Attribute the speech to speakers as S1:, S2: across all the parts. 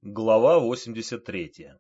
S1: Глава 83.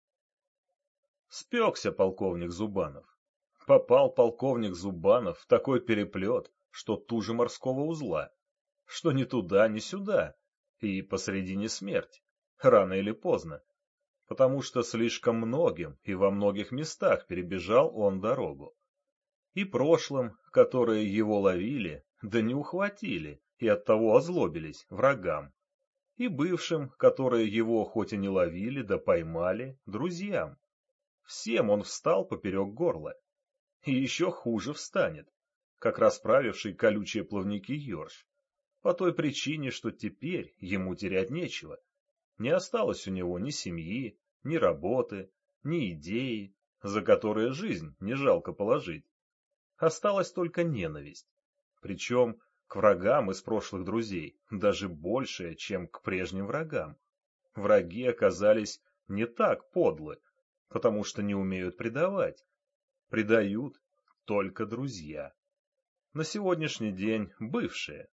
S1: Спекся полковник Зубанов. Попал полковник Зубанов в такой переплет, что туже морского узла, что ни туда, ни сюда, и посредине смерть, рано или поздно, потому что слишком многим и во многих местах перебежал он дорогу. И прошлым, которые его ловили, да не ухватили, и оттого озлобились врагам, и бывшим, которые его хоть и не ловили, да поймали, друзьям. Всем он встал поперек горла. И еще хуже встанет, как расправивший колючие плавники ерш, по той причине, что теперь ему терять нечего. Не осталось у него ни семьи, ни работы, ни идеи, за которые жизнь не жалко положить. Осталась только ненависть. Причем к врагам из прошлых друзей даже большая, чем к прежним врагам. Враги оказались не так подлы, потому что не умеют предавать. Предают только друзья. На сегодняшний день бывшие.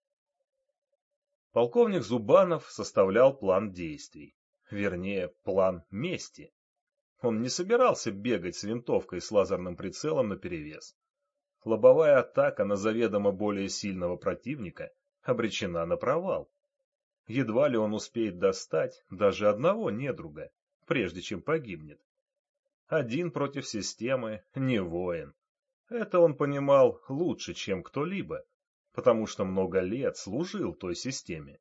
S1: Полковник Зубанов составлял план действий, вернее, план мести. Он не собирался бегать с винтовкой с лазерным прицелом наперевес. Лобовая атака на заведомо более сильного противника обречена на провал. Едва ли он успеет достать даже одного недруга, прежде чем погибнет. Один против системы не воин. Это он понимал лучше, чем кто-либо, потому что много лет служил той системе.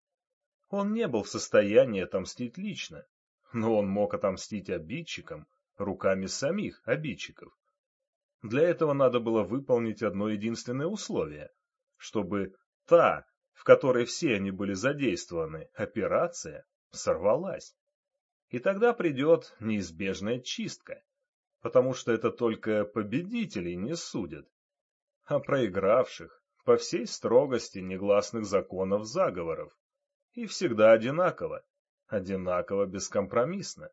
S1: Он не был в состоянии отомстить лично, но он мог отомстить обидчикам руками самих обидчиков. Для этого надо было выполнить одно единственное условие, чтобы та, в которой все они были задействованы, операция сорвалась. И тогда придет неизбежная чистка, потому что это только победителей не судят, а проигравших по всей строгости негласных законов заговоров. И всегда одинаково, одинаково бескомпромиссно.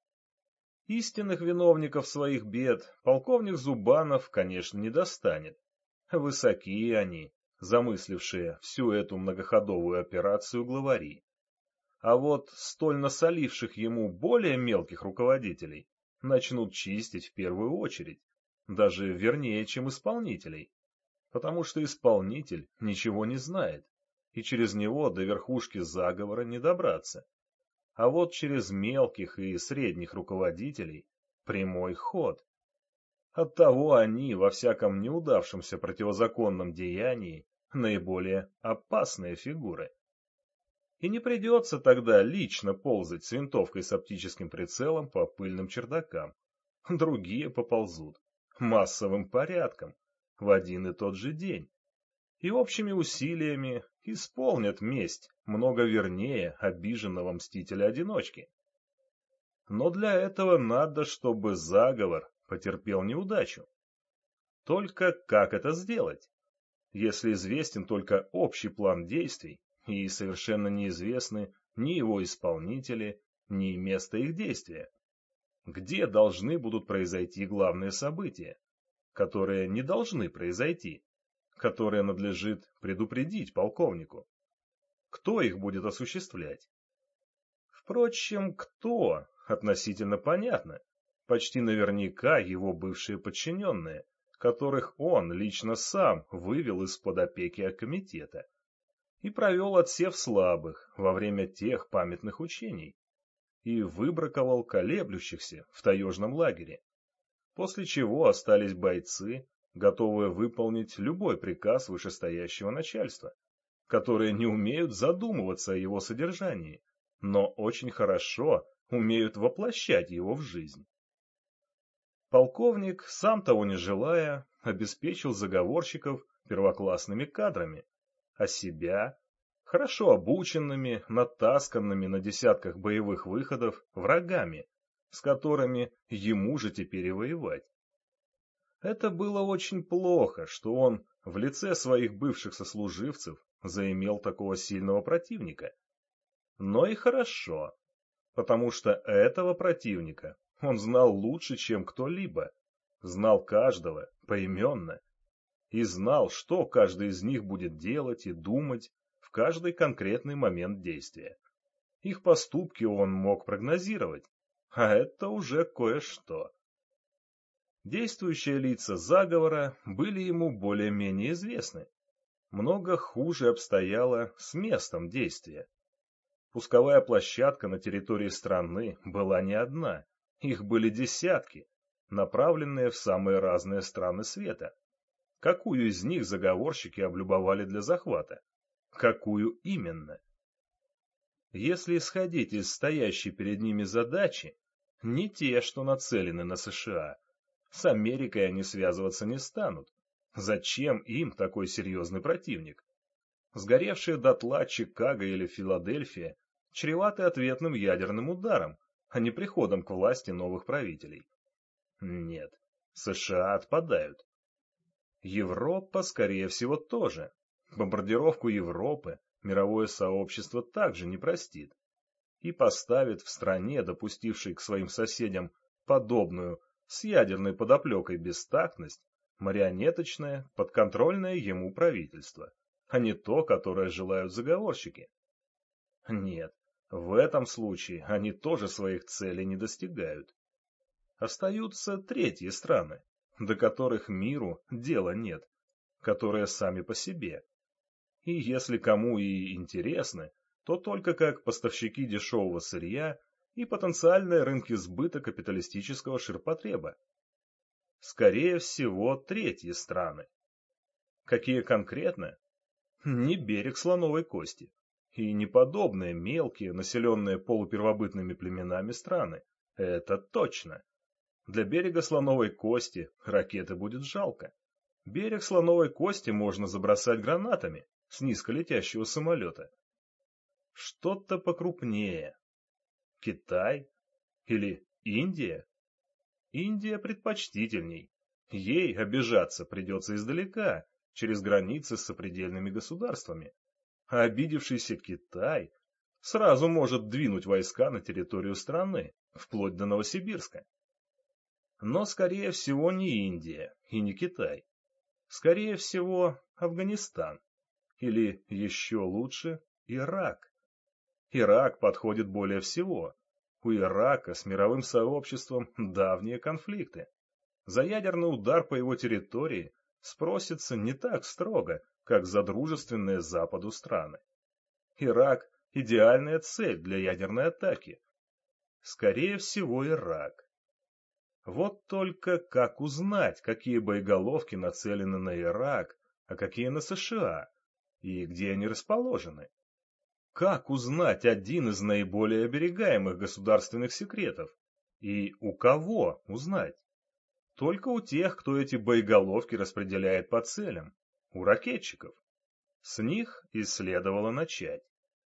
S1: Истинных виновников своих бед полковник Зубанов, конечно, не достанет. Высоки они, замыслившие всю эту многоходовую операцию главари. А вот столь насоливших ему более мелких руководителей начнут чистить в первую очередь, даже вернее, чем исполнителей, потому что исполнитель ничего не знает, и через него до верхушки заговора не добраться. А вот через мелких и средних руководителей прямой ход. Оттого они во всяком неудавшемся противозаконном деянии наиболее опасные фигуры. И не придется тогда лично ползать с винтовкой с оптическим прицелом по пыльным чердакам. Другие поползут массовым порядком в один и тот же день. И общими усилиями исполнят месть много вернее обиженного мстителя-одиночки. Но для этого надо, чтобы заговор потерпел неудачу. Только как это сделать, если известен только общий план действий и совершенно неизвестны ни его исполнители, ни место их действия? Где должны будут произойти главные события, которые не должны произойти, которые надлежит предупредить полковнику? Кто их будет осуществлять? Впрочем, кто, относительно понятно, почти наверняка его бывшие подчиненные, которых он лично сам вывел из-под опеки комитета и провел отсев слабых во время тех памятных учений и выбраковал колеблющихся в таежном лагере, после чего остались бойцы, готовые выполнить любой приказ вышестоящего начальства, которые не умеют задумываться о его содержании, но очень хорошо умеют воплощать его в жизнь. Полковник, сам того не желая, обеспечил заговорщиков первоклассными кадрами, а себя хорошо обученными, натасканными на десятках боевых выходов врагами, с которыми ему же теперь и воевать. Это было очень плохо, что он в лице своих бывших сослуживцев заимел такого сильного противника. Но и хорошо, потому что этого противника он знал лучше, чем кто-либо, знал каждого поименно и знал, что каждый из них будет делать и думать в каждый конкретный момент действия. Их поступки он мог прогнозировать, а это уже кое-что. Действующие лица заговора были ему более-менее известны. Много хуже обстояло с местом действия. Пусковая площадка на территории страны была не одна, их были десятки, направленные в самые разные страны света. Какую из них заговорщики облюбовали для захвата? Какую именно? Если исходить из стоящей перед ними задачи, не те, что нацелены на США. С Америкой они связываться не станут. Зачем им такой серьезный противник? Сгоревшие дотла Чикаго или Филадельфия чреваты ответным ядерным ударом, а не приходом к власти новых правителей. Нет, США отпадают. Европа, скорее всего, тоже. Бомбардировку Европы мировое сообщество также не простит и поставит в стране, допустившей к своим соседям подобную с ядерной подоплекой бестактность, марионеточное, подконтрольное ему правительство, а не то, которое желают заговорщики. Нет, в этом случае они тоже своих целей не достигают. Остаются третьи страны, до которых миру дела нет, которые сами по себе. И если кому и интересны, то только как поставщики дешевого сырья и потенциальные рынки сбыта капиталистического ширпотреба. Скорее всего, третьи страны. Какие конкретно? Не берег слоновой кости. И не подобные мелкие, населенные полупервобытными племенами страны. Это точно. Для берега слоновой кости ракеты будет жалко. Берег слоновой кости можно забросать гранатами с низколетящего самолета. Что-то покрупнее. Китай? Или Индия? Индия предпочтительней. Ей обижаться придется издалека, через границы с сопредельными государствами. А обидевшийся Китай сразу может двинуть войска на территорию страны, вплоть до Новосибирска. Но, скорее всего, не Индия и не Китай. Скорее всего, Афганистан. Или, еще лучше, Ирак. Ирак подходит более всего. У Ирака с мировым сообществом давние конфликты. За ядерный удар по его территории спросится не так строго, как за дружественные Западу страны. Ирак – идеальная цель для ядерной атаки. Скорее всего, Ирак. Вот только как узнать, какие боеголовки нацелены на Ирак, а какие на США, и где они расположены? Как узнать один из наиболее оберегаемых государственных секретов? И у кого узнать? Только у тех, кто эти боеголовки распределяет по целям, у ракетчиков. С них и следовало начать.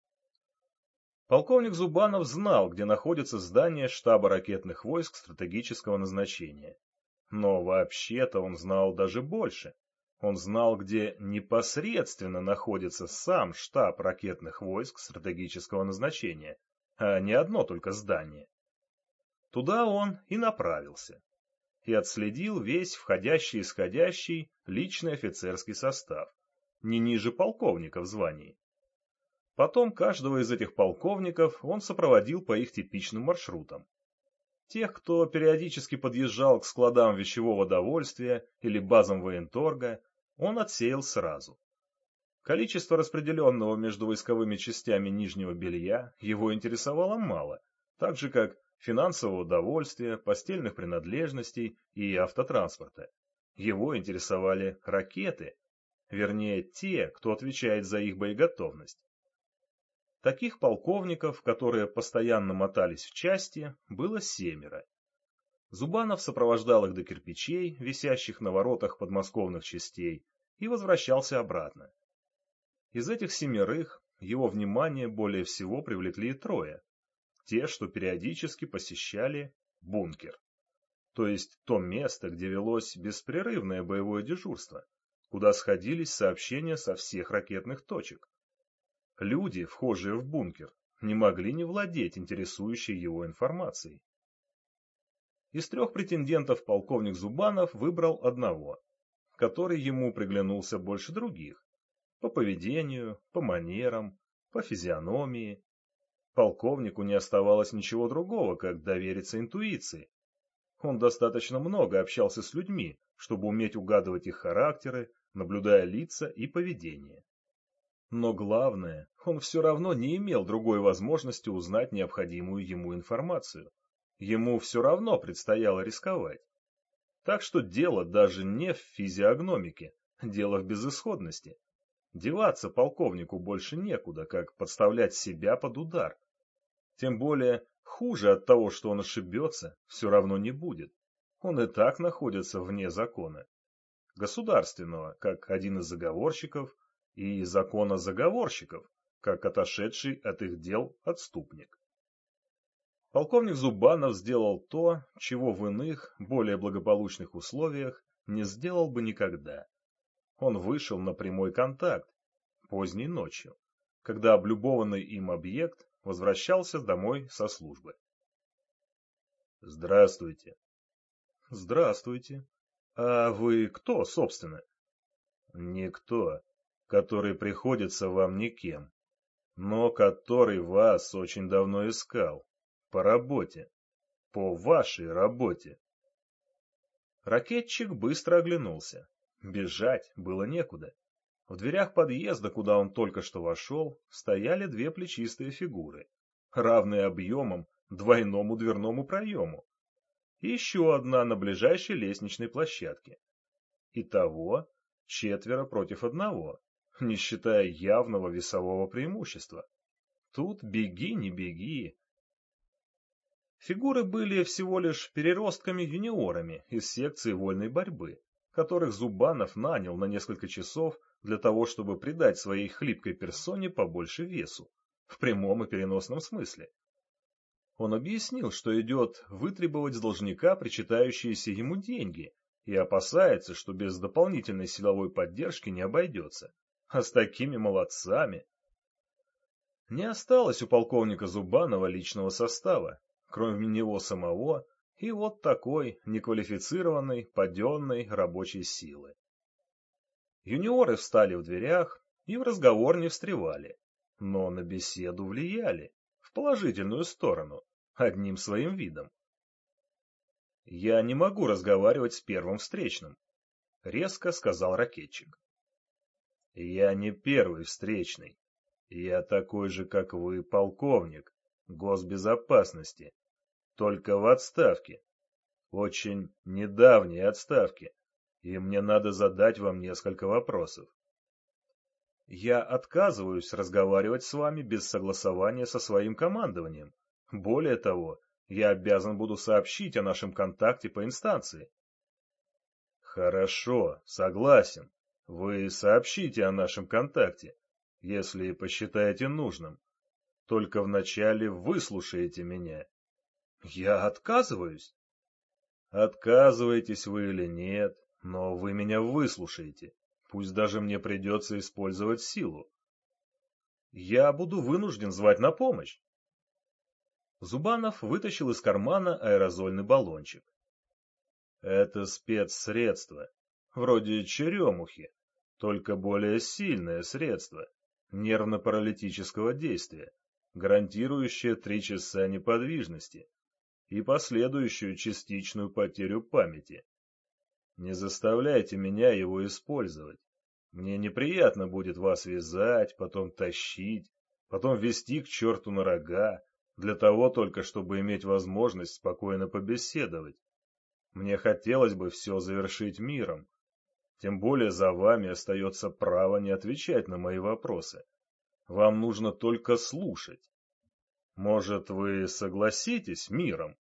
S1: Полковник Зубанов знал, где находится здание штаба ракетных войск стратегического назначения. Но вообще-то он знал даже больше. Он знал, где непосредственно находится сам штаб ракетных войск стратегического назначения, а не одно только здание. Туда он и направился. И отследил весь входящий и исходящий личный офицерский состав, не ниже полковника в звании. Потом каждого из этих полковников он сопроводил по их типичным маршрутам. Тех, кто периодически подъезжал к складам вещевого довольствия или базам военторга, он отсеял сразу. Количество распределенного между войсковыми частями нижнего белья его интересовало мало, так же как финансового довольствия, постельных принадлежностей и автотранспорта. Его интересовали ракеты, вернее те, кто отвечает за их боеготовность. Таких полковников, которые постоянно мотались в части, было 7. Зубанов сопровождал их до кирпичей, висящих на воротах подмосковных частей, и возвращался обратно. Из этих 7 его внимание более всего привлекли 3, те, что периодически посещали бункер, то есть то место, где велось беспрерывное боевое дежурство, куда сходились сообщения со всех ракетных точек. Люди, вхожие в бункер, не могли не владеть интересующей его информацией. Из 3 претендентов полковник Зубанов выбрал одного, который ему приглянулся больше других, по поведению, по манерам, по физиономии. Полковнику не оставалось ничего другого, как довериться интуиции. Он достаточно много общался с людьми, чтобы уметь угадывать их характеры, наблюдая лица и поведение. Но главное, он все равно не имел другой возможности узнать необходимую ему информацию. Ему все равно предстояло рисковать. Так что дело даже не в физиогномике, дело в безысходности. Деваться полковнику больше некуда, как подставлять себя под удар. Тем более, хуже от того, что он ошибется, все равно не будет. Он и так находится вне закона. Государственного, как один из заговорщиков, и закона заговорщиков, как отошедший от их дел отступник. Полковник Зубанов сделал то, чего в иных, более благополучных условиях не сделал бы никогда. Он вышел на прямой контакт, поздней ночью, когда облюбованный им объект возвращался домой со службы. «Здравствуйте». «Здравствуйте. А вы кто, собственно?» «Никто, который приходится вам никем, но который вас очень давно искал. По работе. По вашей работе». Ракетчик быстро оглянулся. Бежать было некуда. В дверях подъезда, куда он только что вошел, стояли две плечистые фигуры, равные объемом двойному дверному проему, и еще одна на ближайшей лестничной площадке. Итого 4 против 1, не считая явного весового преимущества. Тут беги, не беги. Фигуры были всего лишь переростками-юниорами из секции вольной борьбы, которых Зубанов нанял на несколько часов для того, чтобы придать своей хлипкой персоне побольше весу, в прямом и переносном смысле. Он объяснил, что идет вытребовать с должника причитающиеся ему деньги и опасается, что без дополнительной силовой поддержки не обойдется. А с такими молодцами... Не осталось у полковника Зубанова личного состава, кроме него самого и вот такой неквалифицированной, паденной рабочей силы. Юниоры встали в дверях и в разговор не встревали, но на беседу влияли, в положительную сторону, одним своим видом. «Я не могу разговаривать с первым встречным», — резко сказал ракетчик. «Я не первый встречный. Я такой же, как вы, полковник госбезопасности, только в отставке, очень недавней отставке, и мне надо задать вам несколько вопросов». «Я отказываюсь разговаривать с вами без согласования со своим командованием. Более того, я обязан буду сообщить о нашем контакте по инстанции». «Хорошо, согласен. Вы сообщите о нашем контакте, если посчитаете нужным. Только вначале выслушаете меня». «Я отказываюсь». «Отказываетесь вы или нет, но вы меня выслушаете, пусть даже мне придется использовать силу». «Я буду вынужден звать на помощь». Зубанов вытащил из кармана аэрозольный баллончик. «Это спецсредство, вроде черемухи, только более сильное средство, нервно-паралитического действия, гарантирующее 3 часа неподвижности и последующую частичную потерю памяти. Не заставляйте меня его использовать. Мне неприятно будет вас вязать, потом тащить, потом вести к черту на рога, для того только, чтобы иметь возможность спокойно побеседовать. Мне хотелось бы все завершить миром. Тем более за вами остается право не отвечать на мои вопросы. Вам нужно только слушать. Может, вы согласитесь миром?»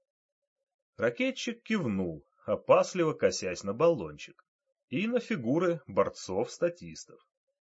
S1: Ракетчик кивнул, опасливо косясь на баллончик и на фигуры борцов-статистов.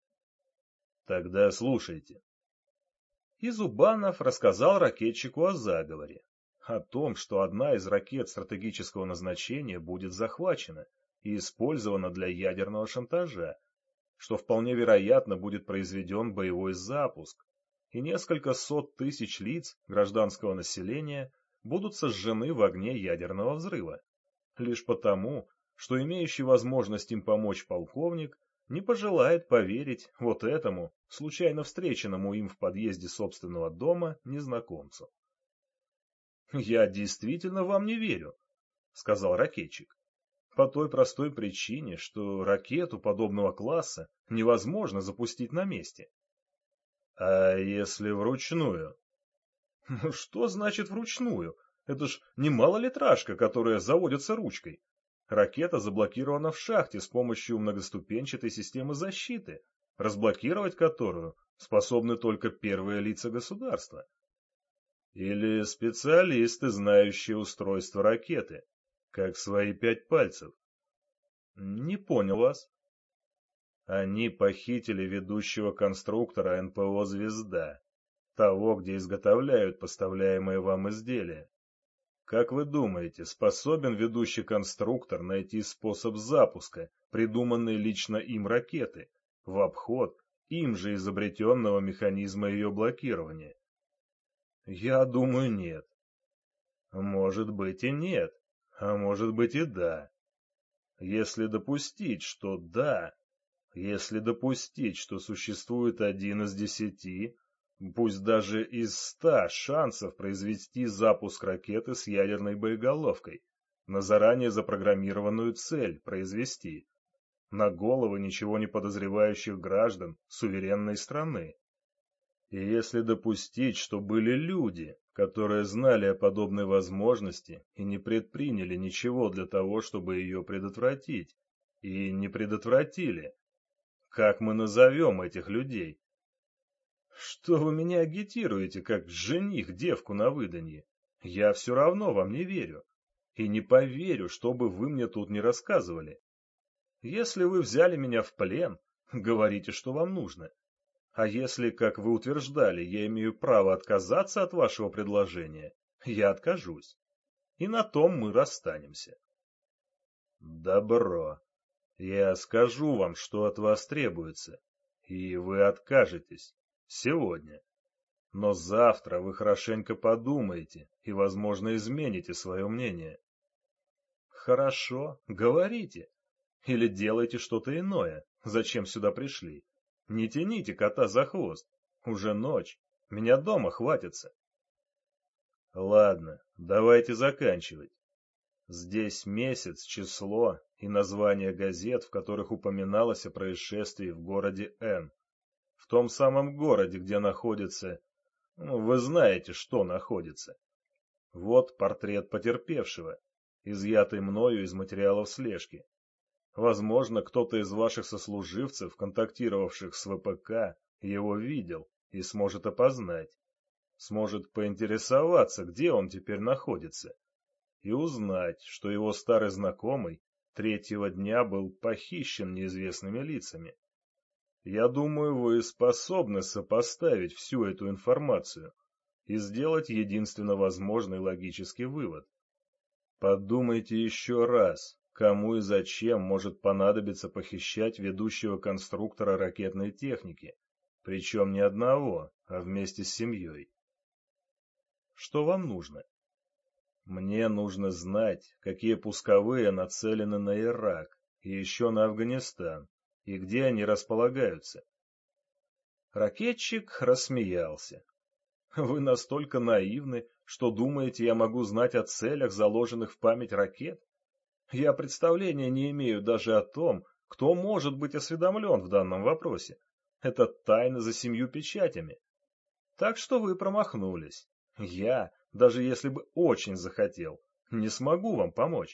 S1: «Тогда слушайте». И Зубанов рассказал ракетчику о заговоре, о том, что одна из ракет стратегического назначения будет захвачена и использована для ядерного шантажа, что вполне вероятно будет произведен боевой запуск, и несколько сот тысяч лиц гражданского населения будут сожжены в огне ядерного взрыва, лишь потому, что имеющий возможность им помочь полковник не пожелает поверить вот этому, случайно встреченному им в подъезде собственного дома, незнакомцу. «Я действительно вам не верю», — сказал ракетчик. «По той простой причине, что ракету подобного класса невозможно запустить на месте». «А если вручную?» «Ну что значит вручную? Это ж не малолитражка, которая заводится ручкой. Ракета заблокирована в шахте с помощью многоступенчатой системы защиты, разблокировать которую способны только первые лица государства. Или специалисты, знающие устройство ракеты, как свои 5 пальцев. Не понял вас. Они похитили ведущего конструктора НПО «Звезда», того, где изготовляют поставляемые вам изделия. Как вы думаете, способен ведущий конструктор найти способ запуска, придуманной лично им ракеты, в обход им же изобретенного механизма ее блокирования? Я думаю, нет. Может быть и нет, а может быть и да. Если допустить, что да, если допустить, что существует 1 из 10, пусть даже из 100 шансов произвести запуск ракеты с ядерной боеголовкой, на заранее запрограммированную цель произвести, на головы ничего не подозревающих граждан суверенной страны. И если допустить, что были люди, которые знали о подобной возможности и не предприняли ничего для того, чтобы ее предотвратить, и не предотвратили, как мы назовем этих людей? Что вы меня агитируете, как жених девку на выданье? Я все равно вам не верю. И не поверю, что бы вы мне тут не рассказывали. Если вы взяли меня в плен, говорите, что вам нужно. А если, как вы утверждали, я имею право отказаться от вашего предложения, я откажусь. И на том мы расстанемся. Добро. Я скажу вам, что от вас требуется, и вы откажетесь. Сегодня. Но завтра вы хорошенько подумаете и, возможно, измените свое мнение. Хорошо, говорите. Или делайте что-то иное. Зачем сюда пришли? Не тяните кота за хвост. Уже ночь. Меня дома хватится. Ладно, давайте заканчивать. Здесь месяц, число и название газет, в которых упоминалось о происшествии в городе Н. В том самом городе, где находится... вы знаете, что находится. Вот портрет потерпевшего, изъятый мною из материалов слежки. Возможно, кто-то из ваших сослуживцев, контактировавших с ВПК, его видел и сможет опознать. Сможет поинтересоваться, где он теперь находится, и узнать, что его старый знакомый третьего дня был похищен неизвестными лицами. Я думаю, вы способны сопоставить всю эту информацию и сделать единственно возможный логический вывод. Подумайте еще раз, кому и зачем может понадобиться похищать ведущего конструктора ракетной техники, причем не одного, а вместе с семьей. Что вам нужно? Мне нужно знать, какие пусковые нацелены на Ирак и еще на Афганистан, и где они располагаются. Ракетчик рассмеялся. Вы настолько наивны, что думаете, я могу знать о целях, заложенных в память ракет? Я представления не имею даже о том, кто может быть осведомлен в данном вопросе. Это тайна за 7 печатями. Так что вы промахнулись. Я, даже если бы очень захотел, не смогу вам помочь.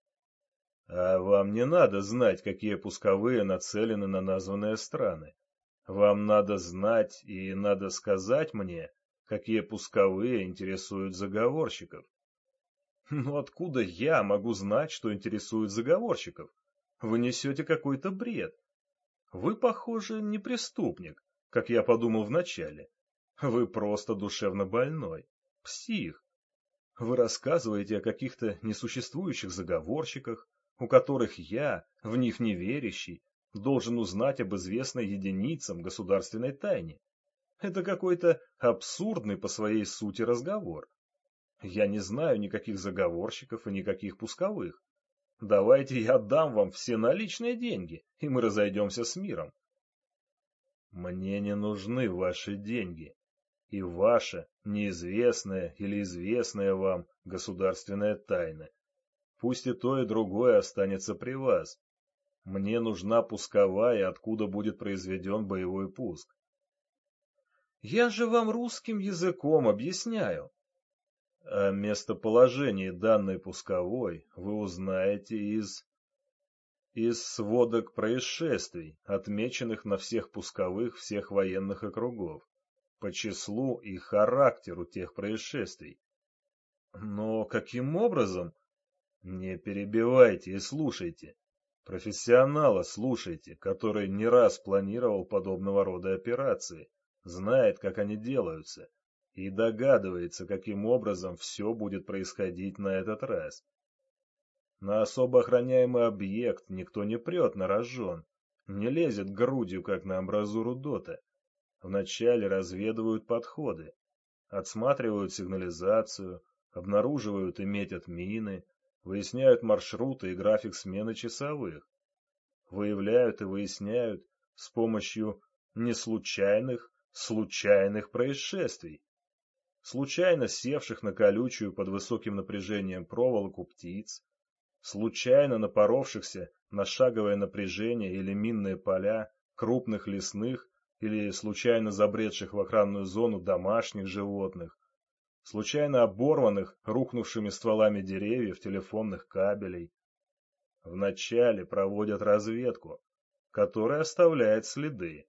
S1: А вам не надо знать, какие пусковые нацелены на названные страны. Вам надо знать и надо сказать мне, какие пусковые интересуют заговорщиков. Но откуда я могу знать, что интересует заговорщиков? Вы несете какой-то бред. Вы, похоже, не преступник, как я подумал вначале. Вы просто душевно больной, псих. Вы рассказываете о каких-то несуществующих заговорщиках, у которых я, в них не верящий, должен узнать об известной единицам государственной тайне. Это какой-то абсурдный по своей сути разговор. Я не знаю никаких заговорщиков и никаких пусковых. Давайте я отдам вам все наличные деньги, и мы разойдемся с миром. Мне не нужны ваши деньги. И ваша, неизвестная или известная вам, государственная тайна. Пусть и то, и другое останется при вас. Мне нужна пусковая, откуда будет произведен боевой пуск. Я же вам русским языком объясняю. О местоположении данной пусковой вы узнаете из сводок происшествий, отмеченных на всех пусковых всех военных округов, по числу и характеру тех происшествий. Но каким образом? Не перебивайте и слушайте. Профессионала слушайте, который не раз планировал подобного рода операции, знает, как они делаются, и догадывается, каким образом все будет происходить на этот раз. На особо охраняемый объект никто не прет на рожон, не лезет грудью, как на амбразуру ДОТа. Вначале разведывают подходы, отсматривают сигнализацию, обнаруживают и метят мины, выясняют маршруты и график смены часовых, выявляют и выясняют с помощью случайных происшествий, случайно севших на колючую под высоким напряжением проволоку птиц, случайно напоровшихся на шаговое напряжение или минные поля крупных лесных или случайно забредших в охранную зону домашних животных, случайно оборванных рухнувшими стволами деревьев телефонных кабелей. Вначале проводят разведку, которая оставляет следы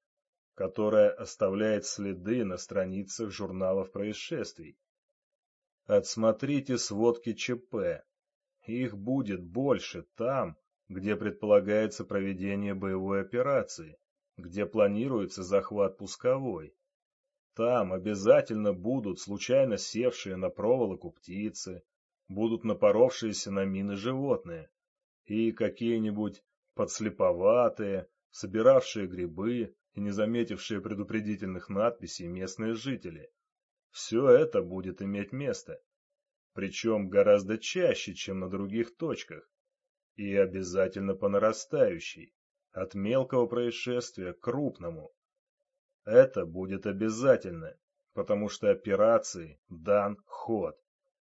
S1: на страницах журналов происшествий. Отсмотрите сводки ЧП. Их будет больше там, где предполагается проведение боевой операции, где планируется захват пусковой. Там обязательно будут случайно севшие на проволоку птицы, будут напоровшиеся на мины животные и какие-нибудь подслеповатые, собиравшие грибы и не заметившие предупредительных надписей местные жители. Все это будет иметь место, причем гораздо чаще, чем на других точках, и обязательно по нарастающей, от мелкого происшествия к крупному. Это будет обязательно, потому что операции дан ход.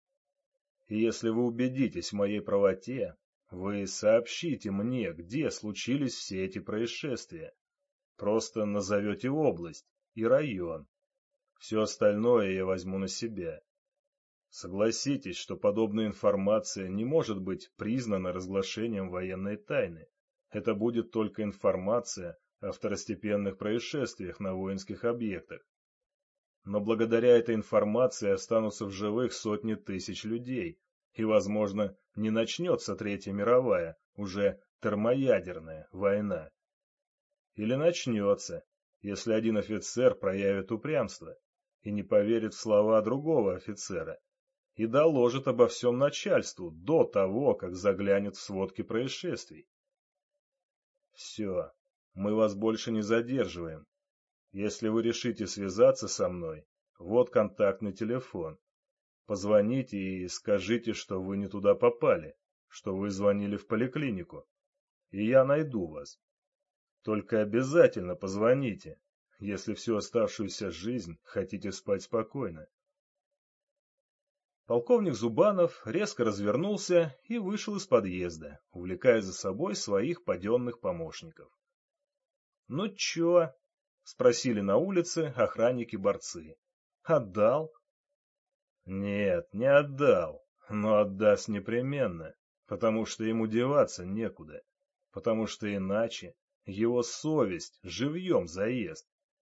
S1: И если вы убедитесь в моей правоте, вы сообщите мне, где случились все эти происшествия. Просто назовете область и район. Все остальное я возьму на себя. Согласитесь, что подобная информация не может быть признана разглашением военной тайны. Это будет только информация о второстепенных происшествиях на воинских объектах. Но благодаря этой информации останутся в живых сотни тысяч людей, и, возможно, не начнется Третья мировая, уже термоядерная война. Или начнется, если один офицер проявит упрямство и не поверит в слова другого офицера и доложит обо всем начальству до того, как заглянет в сводки происшествий. Все, мы вас больше не задерживаем. Если вы решите связаться со мной, вот контактный телефон. Позвоните и скажите, что вы не туда попали, что вы звонили в поликлинику, и я найду вас. Только обязательно позвоните, если всю оставшуюся жизнь хотите спать спокойно. Полковник Зубанов резко развернулся и вышел из подъезда, увлекая за собой своих паденных помощников. — Ну чё? — спросили на улице охранники-борцы. — Отдал? — Нет, не отдал, но отдаст непременно, потому что ему деваться некуда, потому что иначе его совесть живьем заест.